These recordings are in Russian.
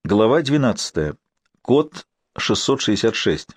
Глава 12. Код 666.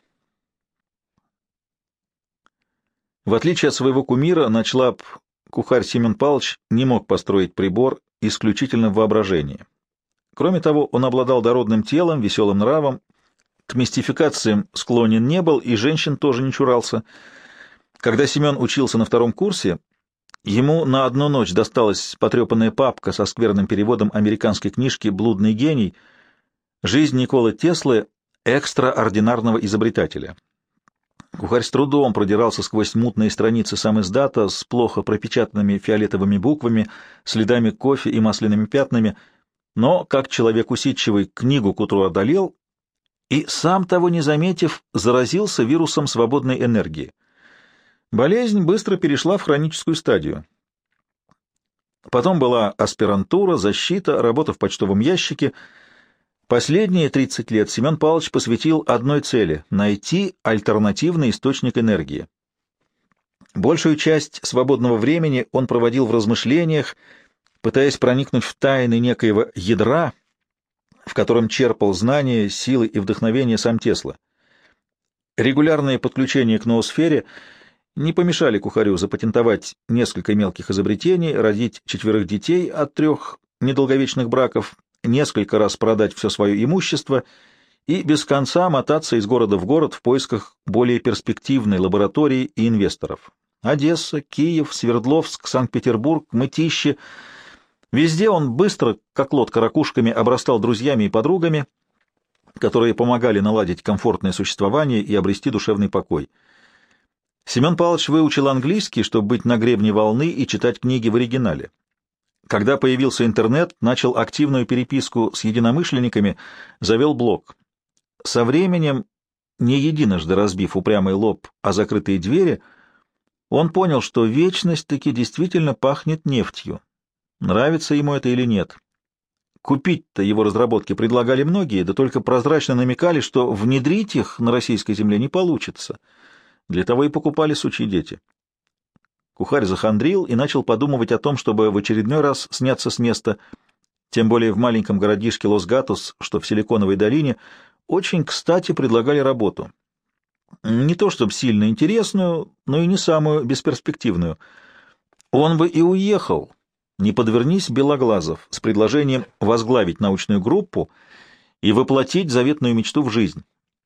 В отличие от своего кумира, ночлаб кухарь Семен Павлович не мог построить прибор исключительно в воображении. Кроме того, он обладал дородным телом, веселым нравом, к мистификациям склонен не был и женщин тоже не чурался. Когда Семен учился на втором курсе, ему на одну ночь досталась потрепанная папка со скверным переводом американской книжки «Блудный гений», «Жизнь Николы Теслы, экстраординарного изобретателя». Кухарь с трудом продирался сквозь мутные страницы самиздата с плохо пропечатанными фиолетовыми буквами, следами кофе и масляными пятнами, но, как человек усидчивый, книгу к утру одолел и, сам того не заметив, заразился вирусом свободной энергии. Болезнь быстро перешла в хроническую стадию. Потом была аспирантура, защита, работа в почтовом ящике. Последние 30 лет Семен Павлович посвятил одной цели — найти альтернативный источник энергии. Большую часть свободного времени он проводил в размышлениях, пытаясь проникнуть в тайны некоего ядра, в котором черпал знания, силы и вдохновение сам Тесла. Регулярные подключения к ноосфере не помешали кухарю запатентовать несколько мелких изобретений, родить 4 детей от 3 недолговечных браков, несколько раз продать все свое имущество и без конца мотаться из города в город в поисках более перспективной лаборатории и инвесторов. Одесса, Киев, Свердловск, Санкт-Петербург, Мытищи. Везде он быстро, как лодка ракушками, обрастал друзьями и подругами, которые помогали наладить комфортное существование и обрести душевный покой. Семен Павлович выучил английский, чтобы быть на гребне волны и читать книги в оригинале. Когда появился интернет, начал активную переписку с единомышленниками, завел блог. Со временем, не единожды разбив упрямый лоб о закрытые двери, он понял, что вечность таки действительно пахнет нефтью. Нравится ему это или нет. Купить-то его разработки предлагали многие, да только прозрачно намекали, что внедрить их на российской земле не получится. Для того и покупали сучьи дети. Кухарь захандрил и начал подумывать о том, чтобы в очередной раз сняться с места, тем более в маленьком городишке Лос-Гатус, что в Силиконовой долине, очень кстати предлагали работу. Не то чтобы сильно интересную, но и не самую бесперспективную. Он бы и уехал, не подвернись Белоглазов, с предложением возглавить научную группу и воплотить заветную мечту в жизнь.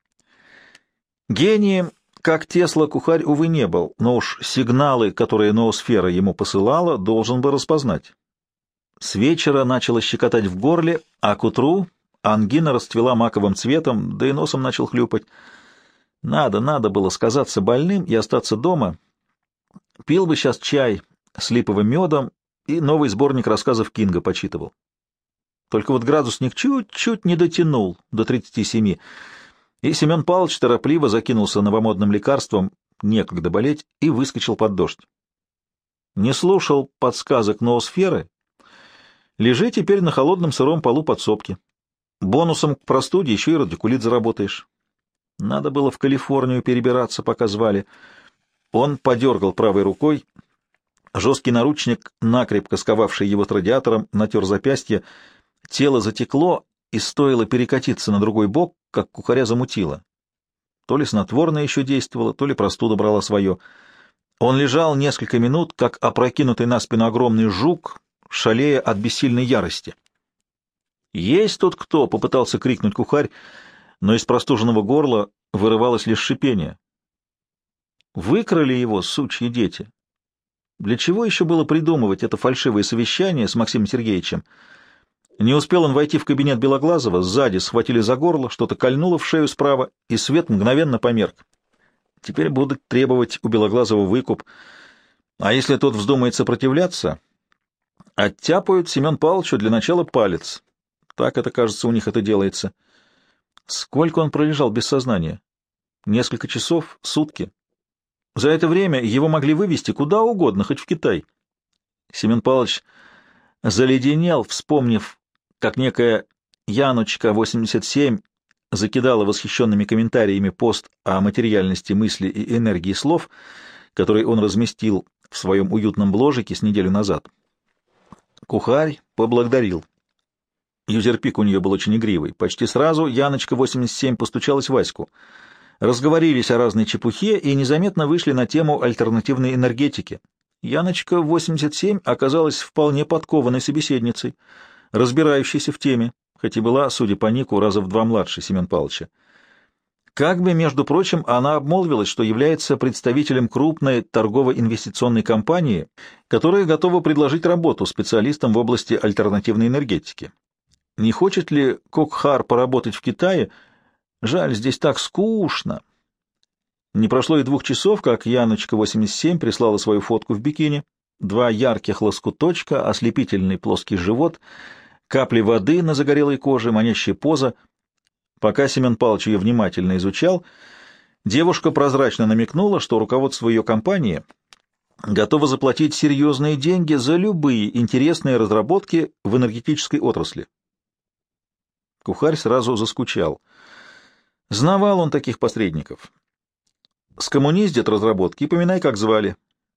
Гением, как Тесла, кухарь, увы, не был, но уж сигналы, которые ноосфера ему посылала, должен бы распознать. С вечера начало щекотать в горле, а к утру ангина расцвела маковым цветом, да и носом начал хлюпать. Надо было сказаться больным и остаться дома. Пил бы сейчас чай с липовым медом и новый сборник рассказов Кинга почитывал. Только вот градусник чуть-чуть не дотянул до 37, и Семен Павлович торопливо закинулся новомодным лекарством, некогда болеть, и выскочил под дождь. Не слушал подсказок ноосферы, лежи теперь на холодном сыром полу подсобки. Бонусом к простуде еще и радикулит заработаешь. Надо было в Калифорнию перебираться, пока звали. Он подергал правой рукой, жесткий наручник, накрепко сковавший его с радиатором, натер запястье, тело затекло, и стоило перекатиться на другой бок, как кухаря замутило. То ли снотворное еще действовало, то ли простуда брала свое. Он лежал несколько минут, как опрокинутый на спину огромный жук, шалея от бессильной ярости. «Есть тут кто?» — попытался крикнуть кухарь, но из простуженного горла вырывалось лишь шипение. Выкрали его, сучьи дети. Для чего еще было придумывать это фальшивое совещание с Максимом Сергеевичем? Не успел он войти в кабинет Белоглазова, сзади схватили за горло, что-то кольнуло в шею справа, и свет мгновенно померк. Теперь будут требовать у Белоглазова выкуп. А если тот вздумает сопротивляться, оттяпают Семен Павловичу для начала палец. Так это, кажется, у них это делается. Сколько он пролежал без сознания? Несколько часов? Сутки? За это время его могли вывести куда угодно, хоть в Китай. Семен Павлович заледенел, вспомнив, как некая Яночка-87 закидала восхищенными комментариями пост о материальности мысли и энергии слов, который он разместил в своем уютном бложике с неделю назад. Кухарь поблагодарил. Юзерпик у нее был очень игривый. Почти сразу Яночка 87 постучалась в Ваську. Разговорились о разной чепухе и незаметно вышли на тему альтернативной энергетики. Яночка 87 оказалась вполне подкованной собеседницей, разбирающейся в теме, хоть и была, судя по нику, раза в 2 младше Семен Павловича. Как бы, между прочим, она обмолвилась, что является представителем крупной торгово-инвестиционной компании, которая готова предложить работу специалистам в области альтернативной энергетики. Не хочет ли Кокхар поработать в Китае? Жаль, здесь так скучно. Не прошло и 2 часов, как Яночка 87 прислала свою фотку в бикини. 2 ярких лоскуточка, ослепительный плоский живот, капли воды на загорелой коже, манящая поза. Пока Семен Павлович ее внимательно изучал, девушка прозрачно намекнула, что руководство ее компании готово заплатить серьезные деньги за любые интересные разработки в энергетической отрасли. Кухарь сразу заскучал. Знавал он таких посредников. Скоммуниздят разработки и поминай, как звали.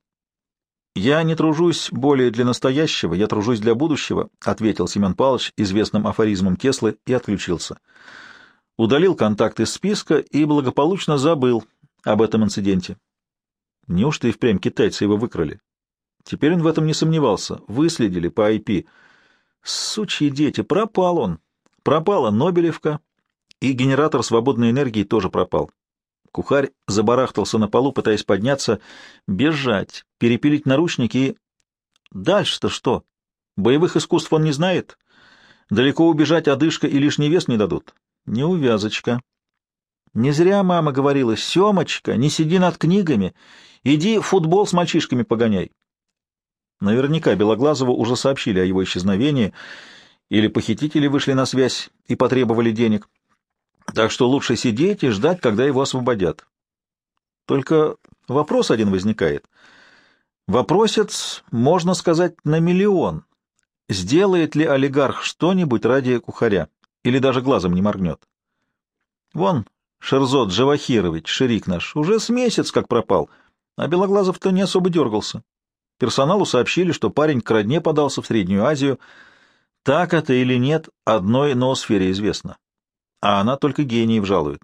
«Я не тружусь более для настоящего, я тружусь для будущего», — ответил Семен Павлович известным афоризмом Теслы и отключился. Удалил контакт из списка и благополучно забыл об этом инциденте. Неужто и впрямь китайцы его выкрали? Теперь он в этом не сомневался. Выследили по IP. Сучьи дети, пропал он. Пропала Нобелевка, и генератор свободной энергии тоже пропал. Кухарь забарахтался на полу, пытаясь подняться, бежать, перепилить наручники и... Дальше-то что? Боевых искусств он не знает? Далеко убежать одышка и лишний вес не дадут? Неувязочка. Не зря мама говорила: «Семочка, не сиди над книгами, иди футбол с мальчишками погоняй». Наверняка Белоглазову уже сообщили о его исчезновении, или похитители вышли на связь и потребовали денег. Так что лучше сидеть и ждать, когда его освободят. Только вопрос один возникает. Вопросец, можно сказать, на миллион. Сделает ли олигарх что-нибудь ради Кухаря? Или даже глазом не моргнет? Вон, Шерзот Джавахирович, шерик наш, уже с месяц как пропал, а Белоглазов-то не особо дергался. Персоналу сообщили, что парень к родне подался в Среднюю Азию. Так это или нет, одной ноосфере известно. А она только гениев жалует.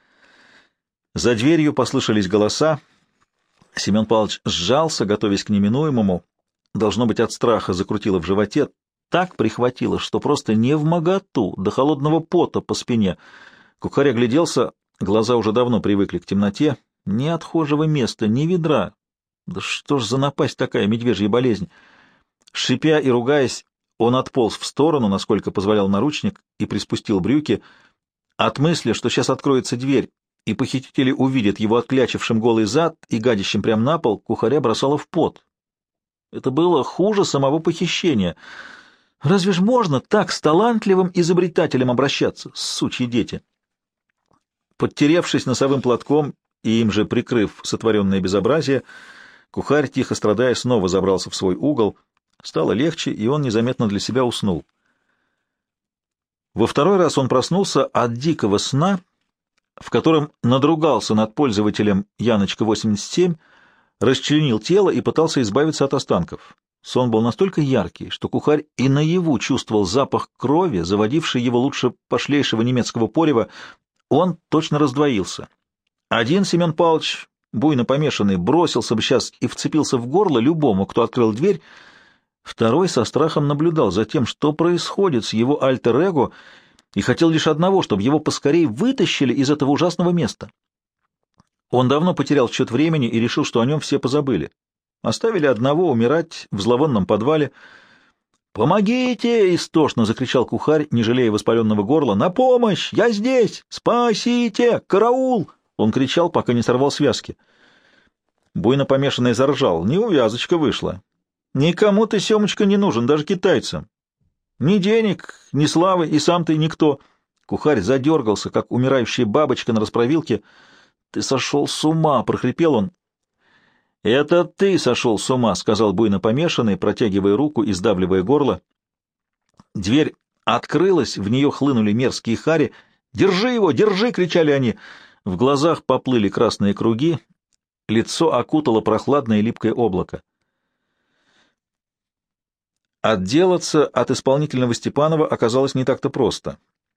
За дверью послышались голоса. Семен Павлович сжался, готовясь к неминуемому. Должно быть, от страха закрутило в животе. Так прихватило, что просто невмоготу, до холодного пота по спине. Кухарь огляделся, глаза уже давно привыкли к темноте. Ни отхожего места, ни ведра. Да что ж за напасть такая, медвежья болезнь? Шипя и ругаясь, он отполз в сторону, насколько позволял наручник, и приспустил брюки. От мысли, что сейчас откроется дверь, и похитители увидят его отклячившим голый зад и гадящим прямо на пол, Кухаря бросало в пот. Это было хуже самого похищения. Разве ж можно так с талантливым изобретателем обращаться, сучьи дети? Подтеревшись носовым платком и им же прикрыв сотворенное безобразие, Кухарь, тихо страдая, снова забрался в свой угол. Стало легче, и он незаметно для себя уснул. Во второй раз он проснулся от дикого сна, в котором надругался над пользователем Яночка 87, расчленил тело и пытался избавиться от останков. Сон был настолько яркий, что Кухарь и наяву чувствовал запах крови, заводивший его лучше пошлейшего немецкого порева. Он точно раздвоился. Один Семен Павлович, буйно помешанный, бросился бы сейчас и вцепился в горло любому, кто открыл дверь. Второй со страхом наблюдал за тем, что происходит с его альтер-эго, и хотел лишь одного, чтобы его поскорее вытащили из этого ужасного места. Он давно потерял счет времени и решил, что о нем все позабыли. Оставили одного умирать в зловонном подвале. «Помогите!» — истошно закричал Кухарь, не жалея воспаленного горла. «На помощь! Я здесь! Спасите! Караул!» Он кричал, пока не сорвал связки. Буйно помешанный заржал. Неувязочка вышла. Никому ты, Семочка, не нужен, даже китайцам. Ни денег, ни славы, и сам ты никто. Кухарь задергался, как умирающая бабочка на расправилке. — Ты сошел с ума! — прохрипел он. — Это ты сошел с ума! — сказал буйно помешанный, протягивая руку и сдавливая горло. Дверь открылась, в нее хлынули мерзкие хари. «Держи его! Держи!» — кричали они. В глазах поплыли красные круги, лицо окутало прохладное липкое облако. Отделаться от исполнительного Степанова оказалось не так-то просто.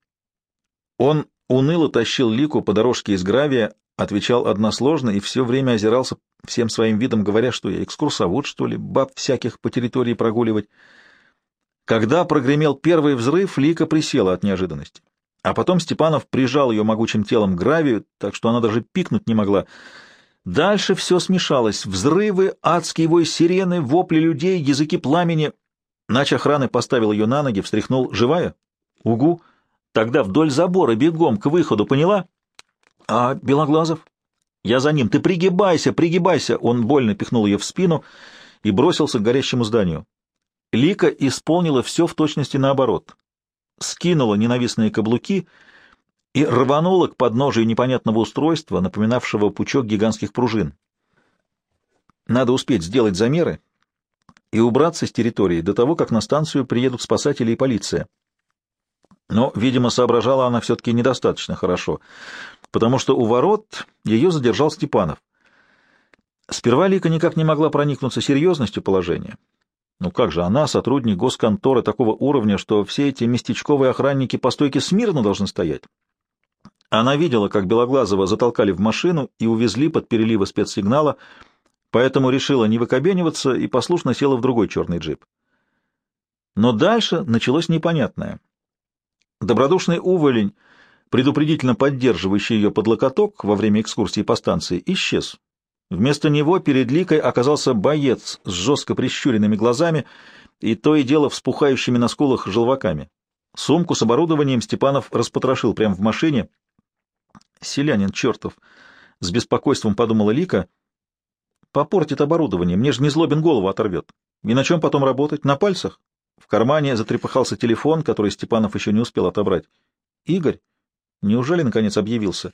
Он уныло тащил Лику по дорожке из гравия, отвечал односложно и все время озирался всем своим видом, говоря, что я экскурсовод, что ли, баб всяких по территории прогуливать. Когда прогремел первый взрыв, Лика присела от неожиданности. А потом Степанов прижал ее могучим телом к гравию, так что она даже пикнуть не могла. Дальше все смешалось. Взрывы, адский вой сирены, вопли людей, языки пламени. Нач охраны поставил ее на ноги, встряхнул. «Живая?» «Угу». «Тогда вдоль забора, бегом, к выходу, поняла?» «А Белоглазов?» «Я за ним. Ты пригибайся, пригибайся!» Он больно пихнул ее в спину и бросился к горящему зданию. Лика исполнила все в точности наоборот. Скинула ненавистные каблуки и рванула к подножию непонятного устройства, напоминавшего пучок гигантских пружин. Надо успеть сделать замеры и убраться с территории до того, как на станцию приедут спасатели и полиция. Но, видимо, соображала она все-таки недостаточно хорошо, потому что у ворот ее задержал Степанов. Сперва Лика никак не могла проникнуться серьезностью положения. Ну как же она, сотрудник госконторы такого уровня, что все эти местечковые охранники по стойке смирно должны стоять? Она видела, как Белоглазова затолкали в машину и увезли под переливы спецсигнала, поэтому решила не выкобениваться и послушно села в другой черный джип. Но дальше началось непонятное. Добродушный уволень, предупредительно поддерживающий ее под локоток во время экскурсии по станции, исчез. Вместо него перед Ликой оказался боец с жестко прищуренными глазами и то и дело вспухающими на скулах желваками. Сумку с оборудованием Степанов распотрошил прямо в машине. «Селянин чертов!» — с беспокойством подумала Лика. «Попортит оборудование, мне же не Злобин голову оторвет. И на чем потом работать? На пальцах?» В кармане затрепыхался телефон, который Степанов еще не успел отобрать. «Игорь? Неужели, наконец, объявился?»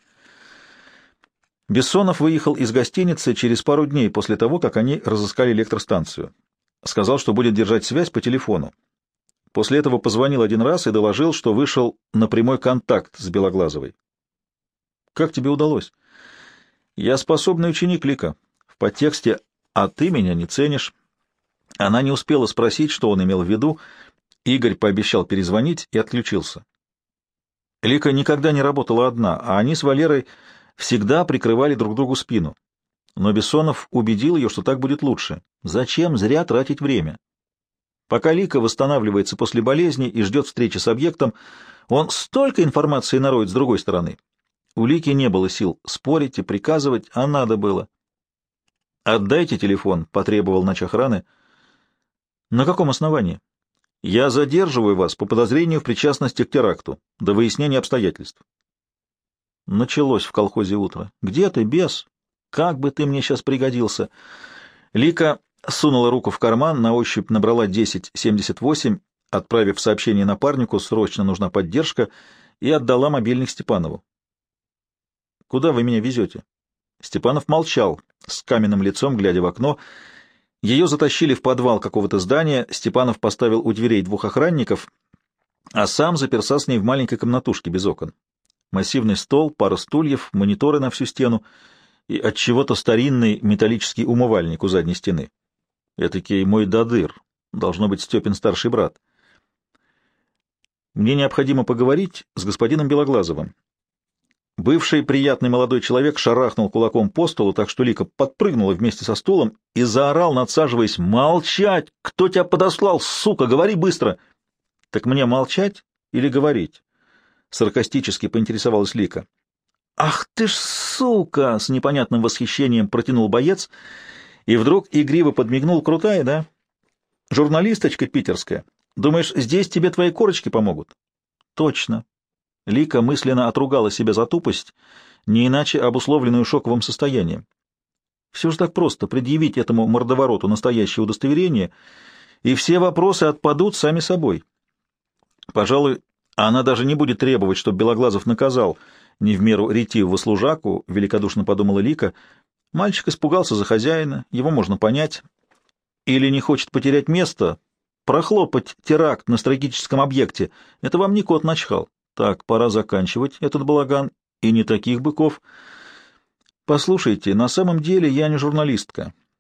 Бессонов выехал из гостиницы через пару дней после того, как они разыскали электростанцию. Сказал, что будет держать связь по телефону. После этого позвонил один раз и доложил, что вышел на прямой контакт с Белоглазовой. «Как тебе удалось?» «Я способный ученик, Лика. В подтексте «а ты меня не ценишь». Она не успела спросить, что он имел в виду. Игорь пообещал перезвонить и отключился. Лика никогда не работала одна, а они с Валерой всегда прикрывали друг другу спину. Но Бессонов убедил ее, что так будет лучше. Зачем зря тратить время? Пока Лика восстанавливается после болезни и ждет встречи с объектом, он столько информации нароет с другой стороны. У Лики не было сил спорить и приказывать, а надо было. «Отдайте телефон», — потребовал начохраны. «На каком основании?» «Я задерживаю вас по подозрению в причастности к теракту, до выяснения обстоятельств». Началось в колхозе утро. «Где ты, бес? Как бы ты мне сейчас пригодился!» Лика сунула руку в карман, на ощупь набрала 1078, отправив сообщение напарнику «Срочно нужна поддержка», и отдала мобильник Степанову. «Куда вы меня везете?» Степанов молчал, с каменным лицом, глядя в окно. Ее затащили в подвал какого-то здания, Степанов поставил у дверей двух охранников, а сам заперся с ней в маленькой комнатушке без окон. Массивный стол, пара стульев, мониторы на всю стену и от чего-то старинный металлический умывальник у задней стены. Этакий мой додыр, должно быть Степин старший брат. Мне необходимо поговорить с господином Белоглазовым. Бывший приятный молодой человек шарахнул кулаком по столу, так что Лика подпрыгнула вместе со стулом и заорал, надсаживаясь: «Молчать! Кто тебя подослал, сука? Говори быстро!» «Так мне молчать или говорить?» — саркастически поинтересовалась Лика. «Ах ты ж сука!» — с непонятным восхищением протянул боец и вдруг игриво подмигнул. «Крутая, да? Журналисточка питерская. Думаешь, здесь тебе твои корочки помогут?» «Точно». Лика мысленно отругала себя за тупость, не иначе обусловленную шоковым состоянием. Все же так просто — предъявить этому мордовороту настоящее удостоверение, и все вопросы отпадут сами собой. Пожалуй, она даже не будет требовать, чтобы Белоглазов наказал не в меру ретивого служаку, — великодушно подумала Лика. Мальчик испугался за хозяина, его можно понять. Или не хочет потерять место, прохлопать теракт на стратегическом объекте. Это вам не кот начхал. Так, пора заканчивать этот балаган, и не таких быков. Послушайте, на самом деле я не журналистка,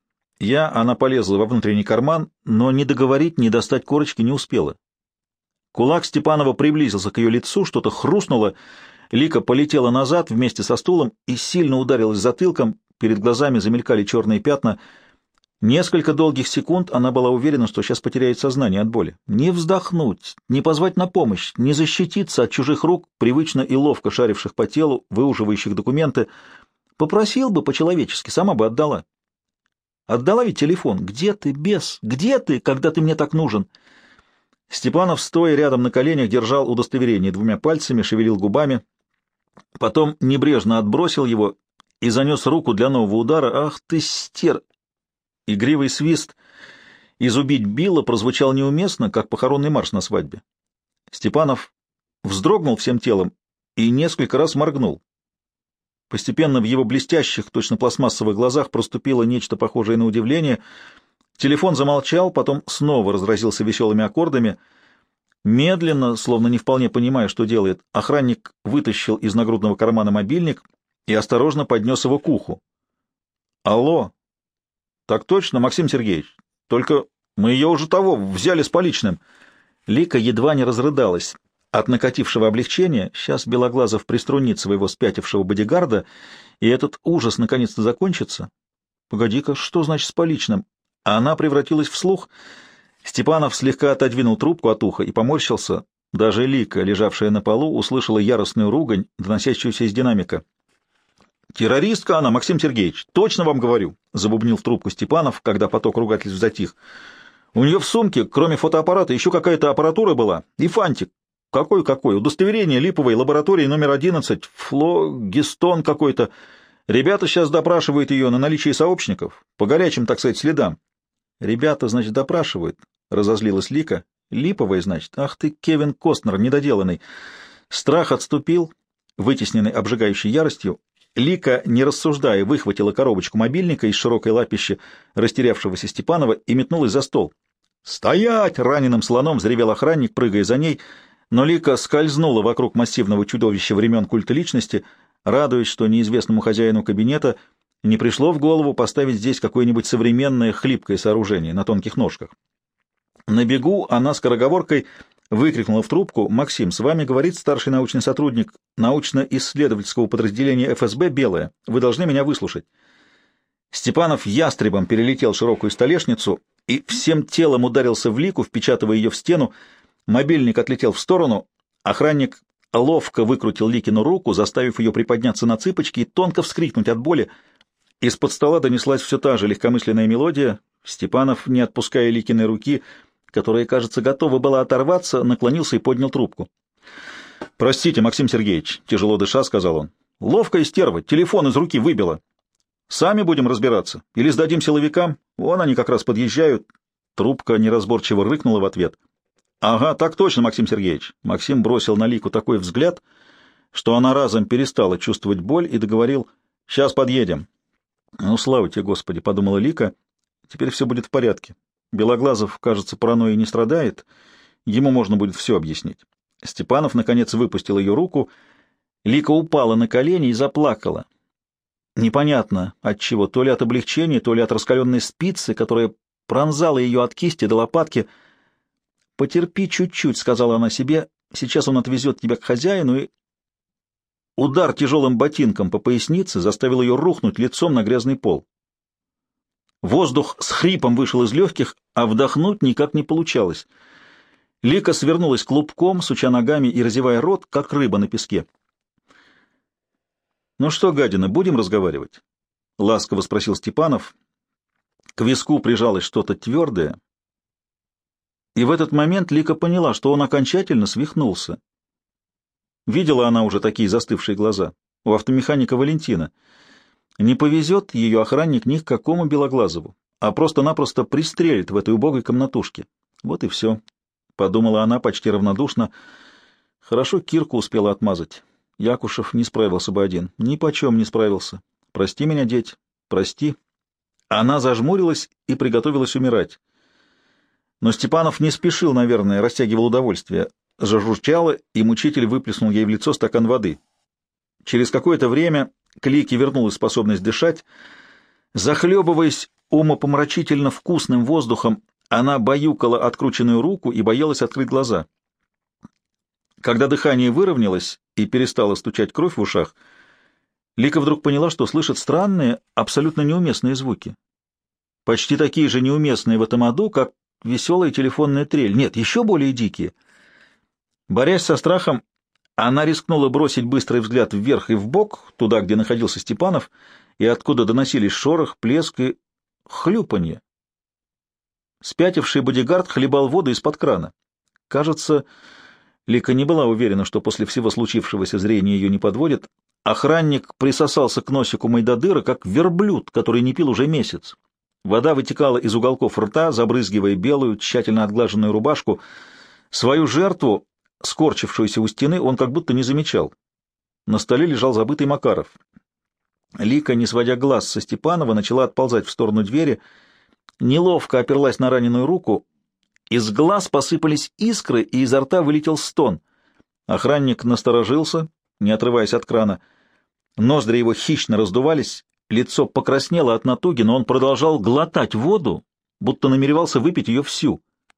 Она полезла во внутренний карман, но ни договорить, ни достать корочки не успела. Кулак Степанова приблизился к ее лицу, что-то хрустнуло, Лика полетела назад вместе со стулом и сильно ударилась затылком, перед глазами замелькали черные пятна. Несколько долгих секунд она была уверена, что сейчас потеряет сознание от боли. Не вздохнуть, не позвать на помощь, не защититься от чужих рук, привычно и ловко шаривших по телу, выуживающих документы. Попросил бы по-человечески, сама бы отдала. Отдала ведь телефон. Где ты, бес? Где ты, когда ты мне так нужен? Степанов, стоя рядом на коленях, держал удостоверение двумя пальцами, шевелил губами, потом небрежно отбросил его и занес руку для нового удара. Ах ты, стер! Игривый свист из «Убить Билла» прозвучал неуместно, как похоронный марш на свадьбе. Степанов вздрогнул всем телом и несколько раз моргнул. Постепенно в его блестящих, точно пластмассовых глазах проступило нечто похожее на удивление. Телефон замолчал, потом снова разразился веселыми аккордами. Медленно, словно не вполне понимая, что делает, охранник вытащил из нагрудного кармана мобильник и осторожно поднес его к уху. «Алло!» «Так точно, Максим Сергеевич. Только мы ее уже взяли с поличным». Лика едва не разрыдалась от накатившего облегчения. Сейчас Белоглазов приструнит своего спятившего бодигарда, и этот ужас наконец-то закончится. Погоди-ка, что значит с поличным? А она превратилась в слух. Степанов слегка отодвинул трубку от уха и поморщился. Даже Лика, лежавшая на полу, услышала яростную ругань, доносящуюся из динамика. «Террористка она, Максим Сергеевич, точно вам говорю», — забубнил в трубку Степанов, когда поток ругательств затих. «У нее в сумке, кроме фотоаппарата, еще какая-то аппаратура была и фантик. Какой? Удостоверение липовой лаборатории номер 11, флогистон какой-то. Ребята сейчас допрашивают ее на наличие сообщников, по горячим, так сказать, следам». «Ребята, значит, допрашивают», — разозлилась Лика. «Липовая, значит? Ах ты, Кевин Костнер, недоделанный». Страх отступил, вытесненный обжигающей яростью. Лика, не рассуждая, выхватила коробочку мобильника из широкой лапищи растерявшегося Степанова и метнулась за стол. «Стоять!» — раненым слоном взревел охранник, прыгая за ней, но Лика скользнула вокруг массивного чудовища времен культа личности, радуясь, что неизвестному хозяину кабинета не пришло в голову поставить здесь какое-нибудь современное хлипкое сооружение на тонких ножках. На бегу она скороговоркой выкрикнула в трубку: «Максим, с вами говорит старший научный сотрудник научно-исследовательского подразделения ФСБ «Белое». Вы должны меня выслушать». Степанов ястребом перелетел широкую столешницу и всем телом ударился в Лику, впечатывая ее в стену. Мобильник отлетел в сторону. Охранник ловко выкрутил Ликину руку, заставив ее приподняться на цыпочки и тонко вскрикнуть от боли. Из-под стола донеслась все та же легкомысленная мелодия. Степанов, не отпуская Ликиной руки, которая, кажется, готова была оторваться, наклонился и поднял трубку. «Простите, Максим Сергеевич», — тяжело дыша, сказал он. «Ловкая стерва, телефон из руки выбила. Сами будем разбираться. Или сдадим силовикам? Вон они как раз подъезжают». Трубка неразборчиво рыкнула в ответ. «Ага, так точно, Максим Сергеевич». Максим бросил на Лику такой взгляд, что она разом перестала чувствовать боль и договорил: «Сейчас подъедем». «Ну, слава тебе, Господи», — подумала Лика, — «теперь все будет в порядке. Белоглазов, кажется, паранойей не страдает, ему можно будет все объяснить». Степанов, наконец, выпустил ее руку. Лика упала на колени и заплакала. Непонятно от чего, то ли от облегчения, то ли от раскаленной спицы, которая пронзала ее от кисти до лопатки. «Потерпи чуть-чуть», — сказала она себе, — «сейчас он отвезет тебя к хозяину». И удар тяжелым ботинком по пояснице заставил ее рухнуть лицом на грязный пол. Воздух с хрипом вышел из легких, а вдохнуть никак не получалось. Лика свернулась клубком, суча ногами и разевая рот, как рыба на песке. «Ну что, гадина, будем разговаривать?» — ласково спросил Степанов. К виску прижалось что-то твердое, и в этот момент Лика поняла, что он окончательно свихнулся. Видела она уже такие застывшие глаза у автомеханика Валентина. Не повезет ее охранник ни к какому Белоглазову, а просто-напросто пристрелит в этой убогой комнатушке. Вот и все, — подумала она почти равнодушно. Хорошо Кирку успела отмазать. Якушев не справился бы один. Ни почем не справился. Прости меня, деть, прости. Она зажмурилась и приготовилась умирать. Но Степанов не спешил, наверное, растягивал удовольствие. Зажурчало, и мучитель выплеснул ей в лицо стакан воды. Через какое-то время к Лике вернулась способность дышать. Захлебываясь, умопомрачительно вкусным воздухом она баюкала открученную руку и боялась открыть глаза. Когда дыхание выровнялось и перестала стучать кровь в ушах, Лика вдруг поняла, что слышит странные, абсолютно неуместные звуки. Почти такие же неуместные в этом аду, как веселая телефонная трель. Нет, еще более дикие. Борясь со страхом, она рискнула бросить быстрый взгляд вверх и вбок, туда, где находился Степанов, и откуда доносились шорох, плеск и хлюпанье. Спятивший бодигард хлебал воду из-под крана. Кажется, Лика не была уверена, что после всего случившегося зрение ее не подводит. Охранник присосался к носику Майдадыра, как верблюд, который не пил уже месяц. Вода вытекала из уголков рта, забрызгивая белую, тщательно отглаженную рубашку. Свою жертву, скорчившуюся у стены, он как будто не замечал. На столе лежал забытый Макаров. Лика, не сводя глаз со Степанова, начала отползать в сторону двери, неловко оперлась на раненую руку. Из глаз посыпались искры, и изо рта вылетел стон. Охранник насторожился, не отрываясь от крана. Ноздри его хищно раздувались, лицо покраснело от натуги, но он продолжал глотать воду, будто намеревался выпить ее всю.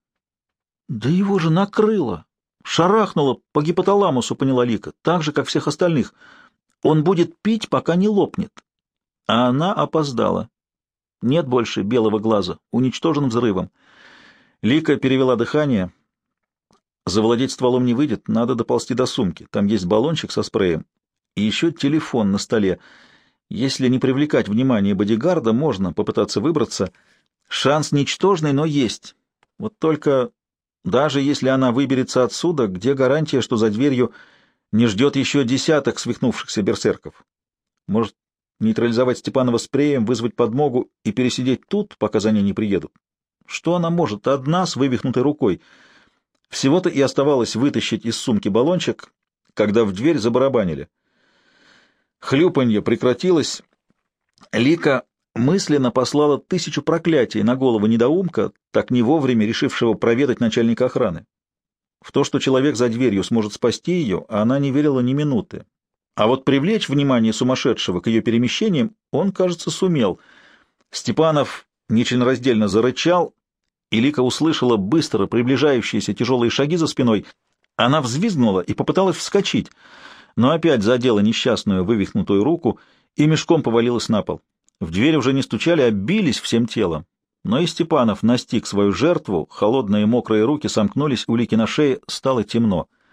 Да его же накрыло! Шарахнуло по гипоталамусу, поняла Лика, так же, как всех остальных. Он будет пить, пока не лопнет. А она опоздала. Нет больше белого глаза, уничтожен взрывом. Лика перевела дыхание. Завладеть стволом не выйдет, надо доползти до сумки. Там есть баллончик со спреем. И еще телефон на столе. Если не привлекать внимание бодигарда, можно попытаться выбраться. Шанс ничтожный, но есть. Вот только даже если она выберется отсюда, где гарантия, что за дверью не ждет еще десяток свихнувшихся берсерков? Может, нейтрализовать Степанова спреем, вызвать подмогу и пересидеть тут, пока за ней не приедут? Что она может одна с вывихнутой рукой? Всего-то и оставалось вытащить из сумки баллончик, когда в дверь забарабанили. Хлюпанье прекратилось. Лика мысленно послала 1000 проклятий на голову недоумка, так не вовремя решившего проведать начальника охраны. В то, что человек за дверью сможет спасти ее, она не верила ни минуты. А вот привлечь внимание сумасшедшего к ее перемещениям он, кажется, сумел. Степанов нечленораздельно зарычал, и Лика услышала быстро приближающиеся тяжелые шаги за спиной. Она взвизгнула и попыталась вскочить, но опять задела несчастную вывихнутую руку и мешком повалилась на пол. В дверь уже не стучали, а бились всем телом. Но и Степанов настиг свою жертву, холодные мокрые руки сомкнулись у Лики на шее, стало темно.